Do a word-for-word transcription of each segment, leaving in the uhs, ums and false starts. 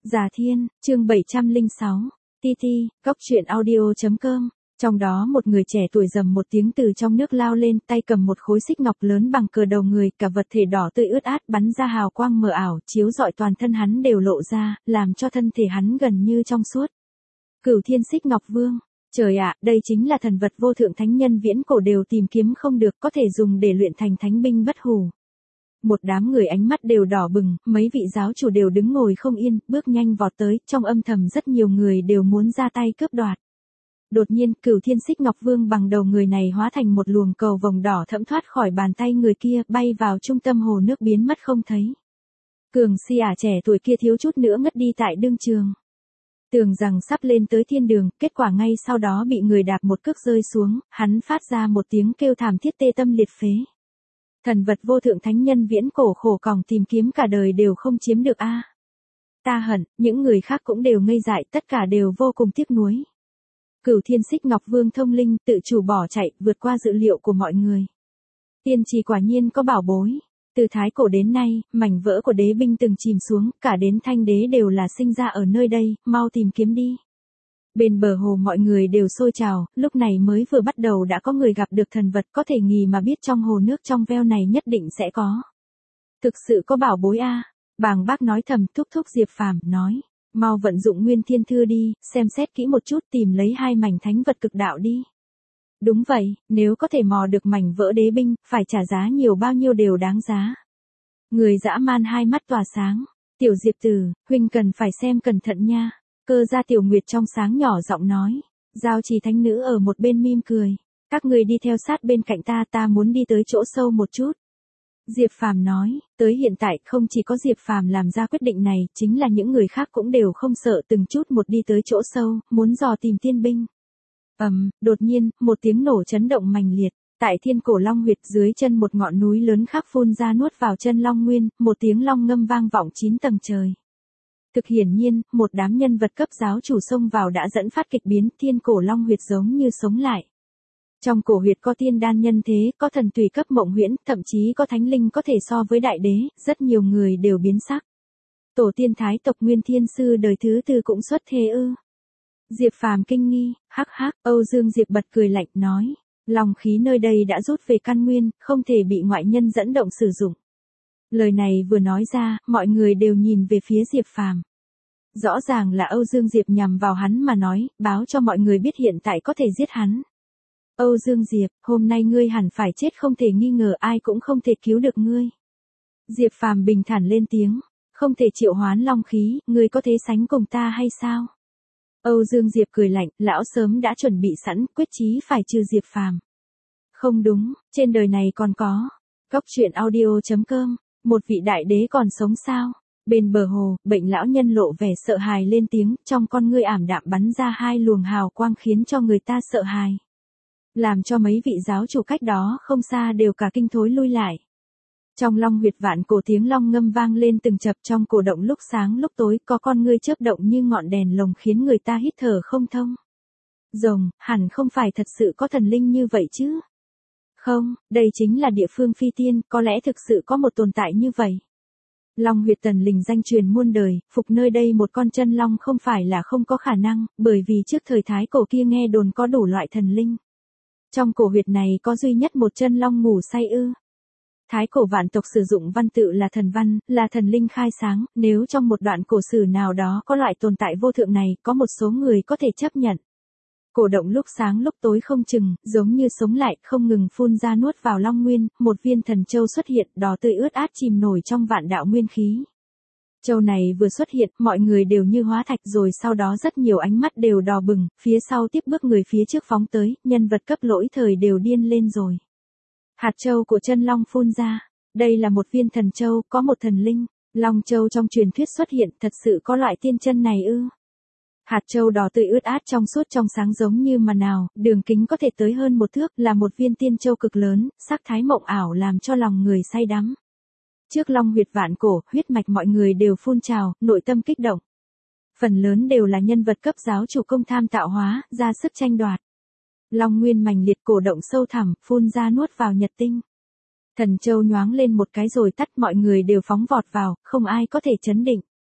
Già Thiên, chương bảy trăm lẻ sáu, Ti Ti, góc truyện audio chấm com. Trong đó một người trẻ tuổi rầm một tiếng từ trong nước lao lên, tay cầm một khối xích ngọc lớn bằng cờ đầu người, cả vật thể đỏ tươi ướt át bắn ra hào quang mờ ảo, chiếu rọi toàn thân hắn đều lộ ra, làm cho thân thể hắn gần như trong suốt. Cửu Thiên Xích Ngọc Vương. Trời ạ, đây chính là thần vật vô thượng thánh nhân viễn cổ đều tìm kiếm không được, có thể dùng để luyện thành thánh binh bất hủ. Một đám người ánh mắt đều đỏ bừng, mấy vị giáo chủ đều đứng ngồi không yên, bước nhanh vọt tới, trong âm thầm rất nhiều người đều muốn ra tay cướp đoạt. Đột nhiên, Cửu Thiên Xích Ngọc Vương bằng đầu người này hóa thành một luồng cầu vồng đỏ thẫm thoát khỏi bàn tay người kia, bay vào trung tâm hồ nước biến mất không thấy. Cường Si ả trẻ tuổi kia thiếu chút nữa ngất đi tại đương trường. Tưởng rằng sắp lên tới thiên đường, kết quả ngay sau đó bị người đạp một cước rơi xuống, hắn phát ra một tiếng kêu thảm thiết tê tâm liệt phế. Thần vật vô thượng thánh nhân viễn cổ khổ còng tìm kiếm cả đời đều không chiếm được a. Ta hận, những người khác cũng đều ngây dại, tất cả đều vô cùng tiếc nuối. Cửu Thiên Xích Ngọc Vương thông linh, tự chủ bỏ chạy, vượt qua dự liệu của mọi người. Tiên trì quả nhiên có bảo bối. Từ thái cổ đến nay, mảnh vỡ của đế binh từng chìm xuống, cả đến thanh đế đều là sinh ra ở nơi đây, mau tìm kiếm đi. Bên bờ hồ mọi người đều sôi trào, lúc này mới vừa bắt đầu đã có người gặp được thần vật, có thể nghi mà biết trong hồ nước trong veo này nhất định sẽ có. Thực sự có bảo bối a. Bàng Bác nói thầm, thúc thúc Diệp Phàm nói, mau vận dụng Nguyên Thiên Thư đi, xem xét kỹ một chút, tìm lấy hai mảnh thánh vật cực đạo đi. Đúng vậy, nếu có thể mò được mảnh vỡ đế binh, phải trả giá nhiều bao nhiêu đều đáng giá. Người dã man hai mắt tỏa sáng, tiểu Diệp tử, huynh cần phải xem cẩn thận nha. Cơ gia Tiểu Nguyệt trong sáng nhỏ giọng nói, Giao Trì thánh nữ ở một bên mỉm cười, các người đi theo sát bên cạnh ta, ta muốn đi tới chỗ sâu một chút. Diệp Phàm nói, tới hiện tại không chỉ có Diệp Phàm làm ra quyết định này, chính là những người khác cũng đều không sợ từng chút một đi tới chỗ sâu, muốn dò tìm tiên binh. Ầm, um, đột nhiên, một tiếng nổ chấn động mạnh liệt, tại Thiên Cổ Long huyệt dưới chân một ngọn núi lớn khác phun ra nuốt vào chân Long Nguyên, một tiếng long ngâm vang vọng chín tầng trời. Thực hiển nhiên, một đám nhân vật cấp giáo chủ xông vào đã dẫn phát kịch biến, Thiên Cổ Long huyệt giống như sống lại. Trong cổ huyệt có tiên đan nhân thế, có thần tùy cấp mộng huyễn, thậm chí có thánh linh có thể so với đại đế, rất nhiều người đều biến sắc. Tổ tiên thái tộc Nguyên Thiên Sư đời thứ tư cũng xuất thế ư. Diệp Phàm kinh nghi, hắc hắc, Âu Dương Diệp bật cười lạnh nói, long khí nơi đây đã rút về căn nguyên, không thể bị ngoại nhân dẫn động sử dụng. Lời này vừa nói ra, mọi người đều nhìn về phía Diệp Phàm. Rõ ràng là Âu Dương Diệp nhằm vào hắn mà nói, báo cho mọi người biết hiện tại có thể giết hắn. Âu Dương Diệp, hôm nay ngươi hẳn phải chết không thể nghi ngờ, ai cũng không thể cứu được ngươi. Diệp Phàm bình thản lên tiếng, không thể triệu hoán long khí, ngươi có thể sánh cùng ta hay sao? Âu Dương Diệp cười lạnh, lão sớm đã chuẩn bị sẵn, quyết chí phải trừ Diệp Phàm. Không đúng, trên đời này còn có. Góc truyện audio chấm com, một vị đại đế còn sống sao? Bên bờ hồ, bệnh lão nhân lộ vẻ sợ hãi lên tiếng, trong con ngươi ảm đạm bắn ra hai luồng hào quang khiến cho người ta sợ hãi. Làm cho mấy vị giáo chủ cách đó không xa đều cả kinh thối lui lại. Trong long huyệt vạn cổ tiếng long ngâm vang lên từng chập, trong cổ động lúc sáng lúc tối, có con ngươi chớp động như ngọn đèn lồng khiến người ta hít thở không thông. Rồng, hẳn không phải thật sự có thần linh như vậy chứ? Không, đây chính là địa phương phi tiên, có lẽ thực sự có một tồn tại như vậy. Long huyệt tần linh danh truyền muôn đời, phục nơi đây một con chân long không phải là không có khả năng, bởi vì trước thời thái cổ kia nghe đồn có đủ loại thần linh. Trong cổ huyệt này có duy nhất một chân long ngủ say ư. Thái cổ vạn tộc sử dụng văn tự là thần văn, là thần linh khai sáng, nếu trong một đoạn cổ sử nào đó có loại tồn tại vô thượng này, có một số người có thể chấp nhận. Cổ động lúc sáng lúc tối không chừng, giống như sống lại, không ngừng phun ra nuốt vào long nguyên, một viên thần châu xuất hiện, đỏ tươi ướt át chìm nổi trong vạn đạo nguyên khí. Châu này vừa xuất hiện, mọi người đều như hóa thạch, rồi sau đó rất nhiều ánh mắt đều đỏ bừng, phía sau tiếp bước người phía trước phóng tới, nhân vật cấp lỗi thời đều điên lên rồi. Hạt châu của chân long phun ra, đây là một viên thần châu, có một thần linh, long châu trong truyền thuyết xuất hiện, thật sự có loại tiên chân này ư. Hạt châu đỏ tươi ướt át trong suốt trong sáng giống như mà nào, đường kính có thể tới hơn một thước, là một viên tiên châu cực lớn, sắc thái mộng ảo làm cho lòng người say đắm. Trước long huyệt vạn cổ, huyết mạch mọi người đều phun trào, nội tâm kích động. Phần lớn đều là nhân vật cấp giáo chủ công tham tạo hóa, ra sức tranh đoạt. Long nguyên mành liệt, cổ động sâu thẳm, phun ra nuốt vào nhật tinh. Thần châu nhoáng lên một cái rồi tắt, mọi người đều phóng vọt vào, không ai có thể chấn định.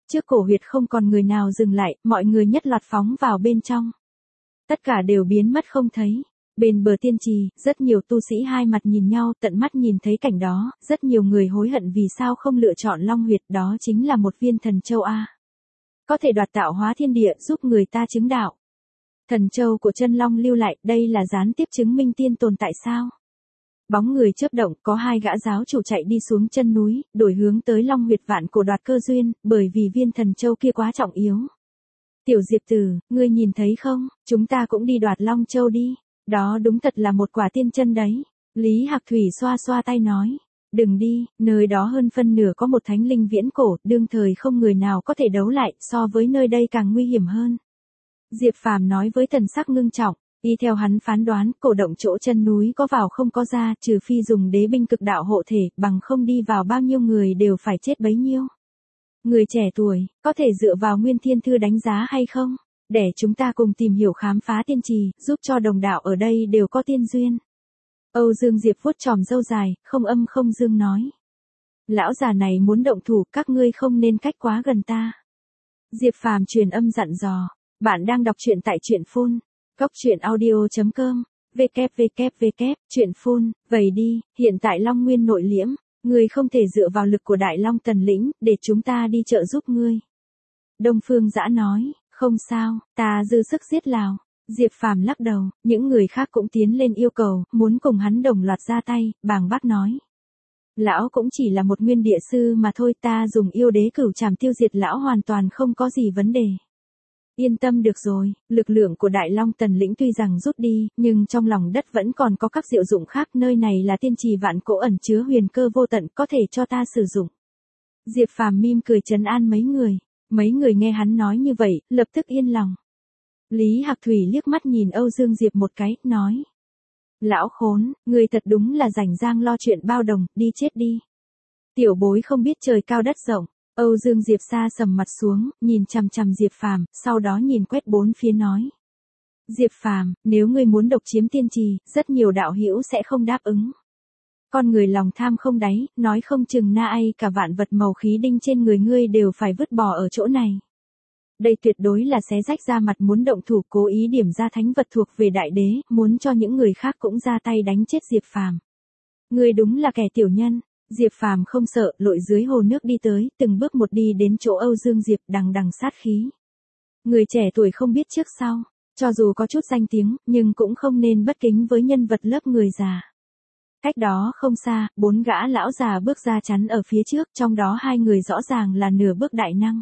Trước cổ huyệt không còn người nào dừng lại, mọi người nhất loạt phóng vào bên trong. Tất cả đều biến mất không thấy. Bên bờ tiên trì, rất nhiều tu sĩ hai mặt nhìn nhau, tận mắt nhìn thấy cảnh đó, rất nhiều người hối hận vì sao không lựa chọn long huyệt, đó chính là một viên thần châu A. Có thể đoạt tạo hóa thiên địa, giúp người ta chứng đạo. Thần châu của chân long lưu lại, đây là gián tiếp chứng minh tiên tồn tại sao? Bóng người chớp động, có hai gã giáo chủ chạy đi xuống chân núi, đổi hướng tới long huyệt vạn cổ đoạt cơ duyên, bởi vì viên thần châu kia quá trọng yếu. Tiểu Diệp Tử, ngươi nhìn thấy không, chúng ta cũng đi đoạt long châu đi. Đó đúng thật là một quả tiên chân đấy. Lý Hạc Thủy xoa xoa tay nói. Đừng đi, nơi đó hơn phân nửa có một thánh linh viễn cổ, đương thời không người nào có thể đấu lại, so với nơi đây càng nguy hiểm hơn. Diệp Phàm nói với thần sắc ngưng trọng, y theo hắn phán đoán, cổ động chỗ chân núi có vào không có ra, trừ phi dùng đế binh cực đạo hộ thể, bằng không đi vào bao nhiêu người đều phải chết bấy nhiêu. Người trẻ tuổi, có thể dựa vào Nguyên Thiên Thư đánh giá hay không? Để chúng ta cùng tìm hiểu khám phá tiên trì, giúp cho đồng đạo ở đây đều có tiên duyên. Âu Dương Diệp vuốt tròm râu dài, không âm không dương nói. Lão già này muốn động thủ, các ngươi không nên cách quá gần ta. Diệp Phàm truyền âm dặn dò. Bạn đang đọc truyện tại truyện phun. Góc truyện audio chấm com. www. Truyện phun, vậy đi, hiện tại Long Nguyên nội liễm. Ngươi không thể dựa vào lực của Đại Long Tần Lĩnh, để chúng ta đi trợ giúp ngươi. Đông Phương Dã nói. Không sao, ta dư sức giết Lào. Diệp Phàm lắc đầu, những người khác cũng tiến lên yêu cầu, muốn cùng hắn đồng loạt ra tay, bàng bác nói. Lão cũng chỉ là một nguyên địa sư mà thôi, ta dùng yêu đế cửu trảm tiêu diệt lão hoàn toàn không có gì vấn đề. Yên tâm được rồi, lực lượng của Đại Long Tần Lĩnh tuy rằng rút đi, nhưng trong lòng đất vẫn còn có các diệu dụng khác, nơi này là tiên trì vạn cổ ẩn chứa huyền cơ vô tận, có thể cho ta sử dụng. Diệp Phàm mỉm cười trấn an mấy người. Mấy người nghe hắn nói như vậy, lập tức yên lòng. Lý Hạc Thủy liếc mắt nhìn Âu Dương Diệp một cái, nói. Lão khốn, người thật đúng là rảnh rang lo chuyện bao đồng, đi chết đi. Tiểu bối không biết trời cao đất rộng. Âu Dương Diệp xa sầm mặt xuống, nhìn chằm chằm Diệp Phàm, sau đó nhìn quét bốn phía nói. Diệp Phàm, nếu ngươi muốn độc chiếm tiên trì, rất nhiều đạo hữu sẽ không đáp ứng. Con người lòng tham không đáy, nói không chừng na ai cả vạn vật màu khí đinh trên người ngươi đều phải vứt bỏ ở chỗ này. Đây tuyệt đối là xé rách ra mặt muốn động thủ, cố ý điểm ra thánh vật thuộc về đại đế, muốn cho những người khác cũng ra tay đánh chết Diệp Phàm. Ngươi đúng là kẻ tiểu nhân. Diệp Phàm không sợ, lội dưới hồ nước đi tới, từng bước một đi đến chỗ Âu Dương Diệp, đằng đằng sát khí. Người trẻ tuổi không biết trước sau, cho dù có chút danh tiếng, nhưng cũng không nên bất kính với nhân vật lớp người già. Cách đó không xa, bốn gã lão già bước ra chắn ở phía trước, trong đó hai người rõ ràng là nửa bước đại năng.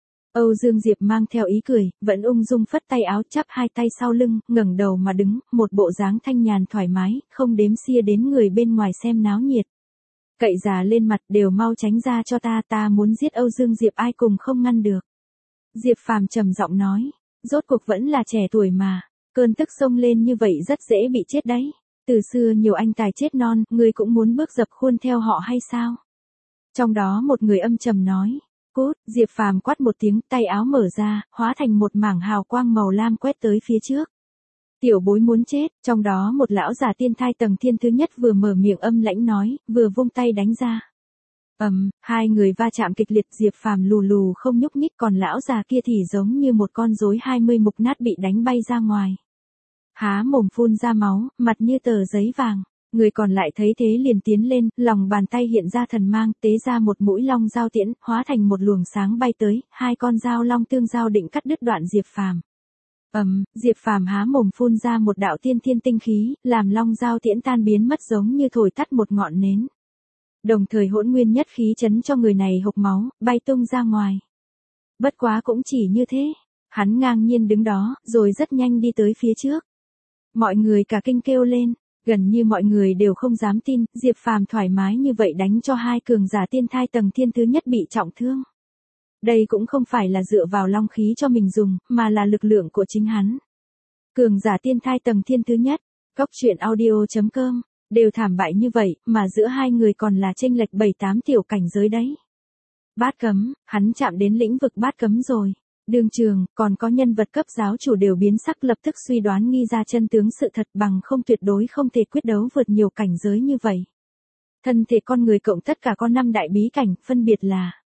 Âu Dương Diệp mang theo ý cười, vẫn ung dung phất tay áo, chắp hai tay sau lưng, ngẩng đầu mà đứng, một bộ dáng thanh nhàn thoải mái, không đếm xia đến người bên ngoài xem náo nhiệt. Cậy già lên mặt, đều mau tránh ra cho ta, ta muốn giết Âu Dương Diệp, ai cùng không ngăn được. Diệp Phàm trầm giọng nói, rốt cuộc vẫn là trẻ tuổi mà, cơn tức xông lên như vậy rất dễ bị chết đấy. Từ xưa nhiều anh tài chết non, ngươi cũng muốn bước dập khuôn theo họ hay sao? Trong đó một người âm trầm nói, cút. Diệp Phàm quát một tiếng, tay áo mở ra, hóa thành một mảng hào quang màu lam quét tới phía trước. Tiểu bối muốn chết, trong đó một lão già tiên thai tầng thiên thứ nhất vừa mở miệng âm lãnh nói, vừa vung tay đánh ra. Ầm, um, hai người va chạm kịch liệt, Diệp Phàm lù lù không nhúc nhích, còn lão già kia thì giống như một con rối hai mươi mục nát bị đánh bay ra ngoài. Há mồm phun ra máu, mặt như tờ giấy vàng. Người còn lại thấy thế liền tiến lên, lòng bàn tay hiện ra thần mang, tế ra một mũi long dao tiễn, hóa thành một luồng sáng bay tới, hai con dao long tương giao định cắt đứt đoạn Diệp Phàm. Ầm, um, Diệp Phàm há mồm phun ra một đạo tiên thiên tinh khí, làm long dao tiễn tan biến mất giống như thổi tắt một ngọn nến. Đồng thời hỗn nguyên nhất khí chấn cho người này hộc máu, bay tung ra ngoài. Bất quá cũng chỉ như thế, hắn ngang nhiên đứng đó, rồi rất nhanh đi tới phía trước. Mọi người cả kinh kêu lên, gần như mọi người đều không dám tin, Diệp Phàm thoải mái như vậy đánh cho hai cường giả tiên thai tầng thiên thứ nhất bị trọng thương. Đây cũng không phải là dựa vào long khí cho mình dùng, mà là lực lượng của chính hắn. Cường giả tiên thai tầng thiên thứ nhất, góc truyện audio chấm com, đều thảm bại như vậy, mà giữa hai người còn là chênh lệch bảy tám tiểu cảnh giới đấy. Bát cấm, hắn chạm đến lĩnh vực bát cấm rồi. Đường trường, còn có nhân vật cấp giáo chủ đều biến sắc, lập tức suy đoán nghi ra chân tướng sự thật, bằng không tuyệt đối không thể quyết đấu vượt nhiều cảnh giới như vậy. Thân thể con người cộng tất cả có năm đại bí cảnh, phân biệt là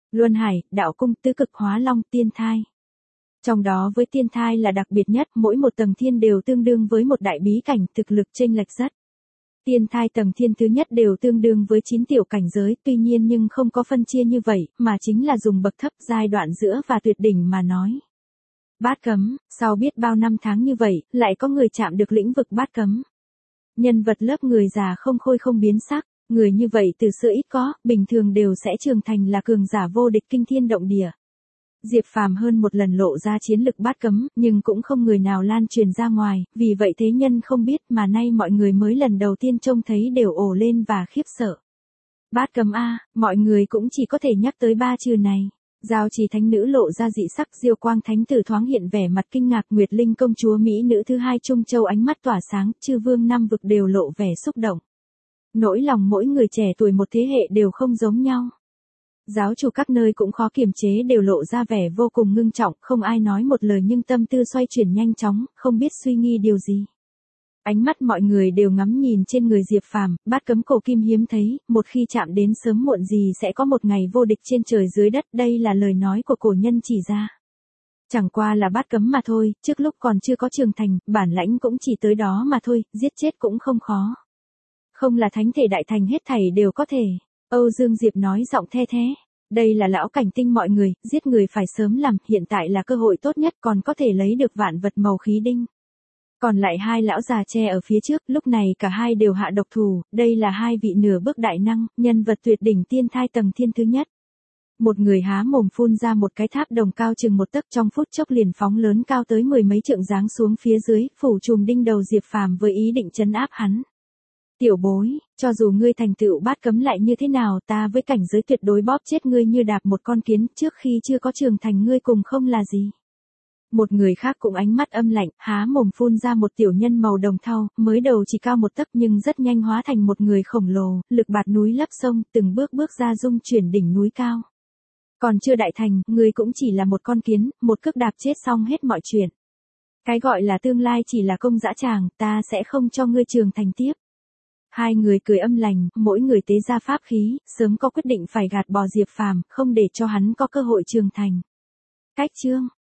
Luân Hải, Đạo Cung, Tứ Cực Hóa Long, Tiên Thai. Trong đó với Tiên Thai là đặc biệt nhất, mỗi một tầng thiên đều tương đương với một đại bí cảnh, thực lực chênh lệch rất. Tiên Thai tầng thiên thứ nhất đều tương đương với chín tiểu cảnh giới, tuy nhiên nhưng không có phân chia như vậy, mà chính là dùng bậc thấp, giai đoạn giữa và tuyệt đỉnh mà nói. Bát cấm, sau biết bao năm tháng như vậy, lại có người chạm được lĩnh vực bát cấm. Nhân vật lớp người già không khôi không biến sắc, người như vậy từ xưa ít có, bình thường đều sẽ trưởng thành là cường giả vô địch kinh thiên động địa. Diệp Phàm hơn một lần lộ ra chiến lực bát cấm, nhưng cũng không người nào lan truyền ra ngoài, vì vậy thế nhân không biết mà nay mọi người mới lần đầu tiên trông thấy đều ồ lên và khiếp sợ. Bát cấm a, mọi người cũng chỉ có thể nhắc tới ba chữ này. Giao Trì thánh nữ lộ ra dị sắc, Diêu Quang thánh tử thoáng hiện vẻ mặt kinh ngạc, Nguyệt Linh công chúa mỹ nữ thứ hai Trung Châu ánh mắt tỏa sáng, chư vương năm vực đều lộ vẻ xúc động. Nỗi lòng mỗi người trẻ tuổi một thế hệ đều không giống nhau. Giáo chủ các nơi cũng khó kiềm chế đều lộ ra vẻ vô cùng ngưng trọng, không ai nói một lời nhưng tâm tư xoay chuyển nhanh chóng, không biết suy nghi điều gì. Ánh mắt mọi người đều ngắm nhìn trên người Diệp Phàm, bát cấm cổ kim hiếm thấy, một khi chạm đến sớm muộn gì sẽ có một ngày vô địch trên trời dưới đất, đây là lời nói của cổ nhân chỉ ra. Chẳng qua là bát cấm mà thôi, trước lúc còn chưa có trưởng thành, bản lãnh cũng chỉ tới đó mà thôi, giết chết cũng không khó. Không là thánh thể đại thành hết thảy đều có thể. Âu Dương Diệp nói giọng the thế. Đây là lão cảnh tinh mọi người, giết người phải sớm làm, hiện tại là cơ hội tốt nhất còn có thể lấy được vạn vật màu khí đinh. Còn lại hai lão già che ở phía trước, lúc này cả hai đều hạ độc thủ, đây là hai vị nửa bước đại năng, nhân vật tuyệt đỉnh tiên thai tầng thiên thứ nhất. Một người há mồm phun ra một cái tháp đồng cao chừng một tấc, trong phút chốc liền phóng lớn cao tới mười mấy trượng giáng xuống phía dưới, phủ trùm đinh đầu Diệp Phàm với ý định trấn áp hắn. Tiểu bối, cho dù ngươi thành tựu bát cấm lại như thế nào, ta với cảnh giới tuyệt đối bóp chết ngươi như đạp một con kiến, trước khi chưa có trưởng thành ngươi cùng không là gì. Một người khác cũng ánh mắt âm lạnh, há mồm phun ra một tiểu nhân màu đồng thau, mới đầu chỉ cao một tấc nhưng rất nhanh hóa thành một người khổng lồ, lực bạt núi lấp sông, từng bước bước ra dung chuyển đỉnh núi cao. Còn chưa đại thành, ngươi cũng chỉ là một con kiến, một cước đạp chết xong hết mọi chuyện. Cái gọi là tương lai chỉ là công dã tràng, ta sẽ không cho ngươi trưởng thành tiếp. Hai người cười âm lành, mỗi người tế ra pháp khí, sớm có quyết định phải gạt bỏ Diệp Phàm, không để cho hắn có cơ hội trưởng thành. Cách chương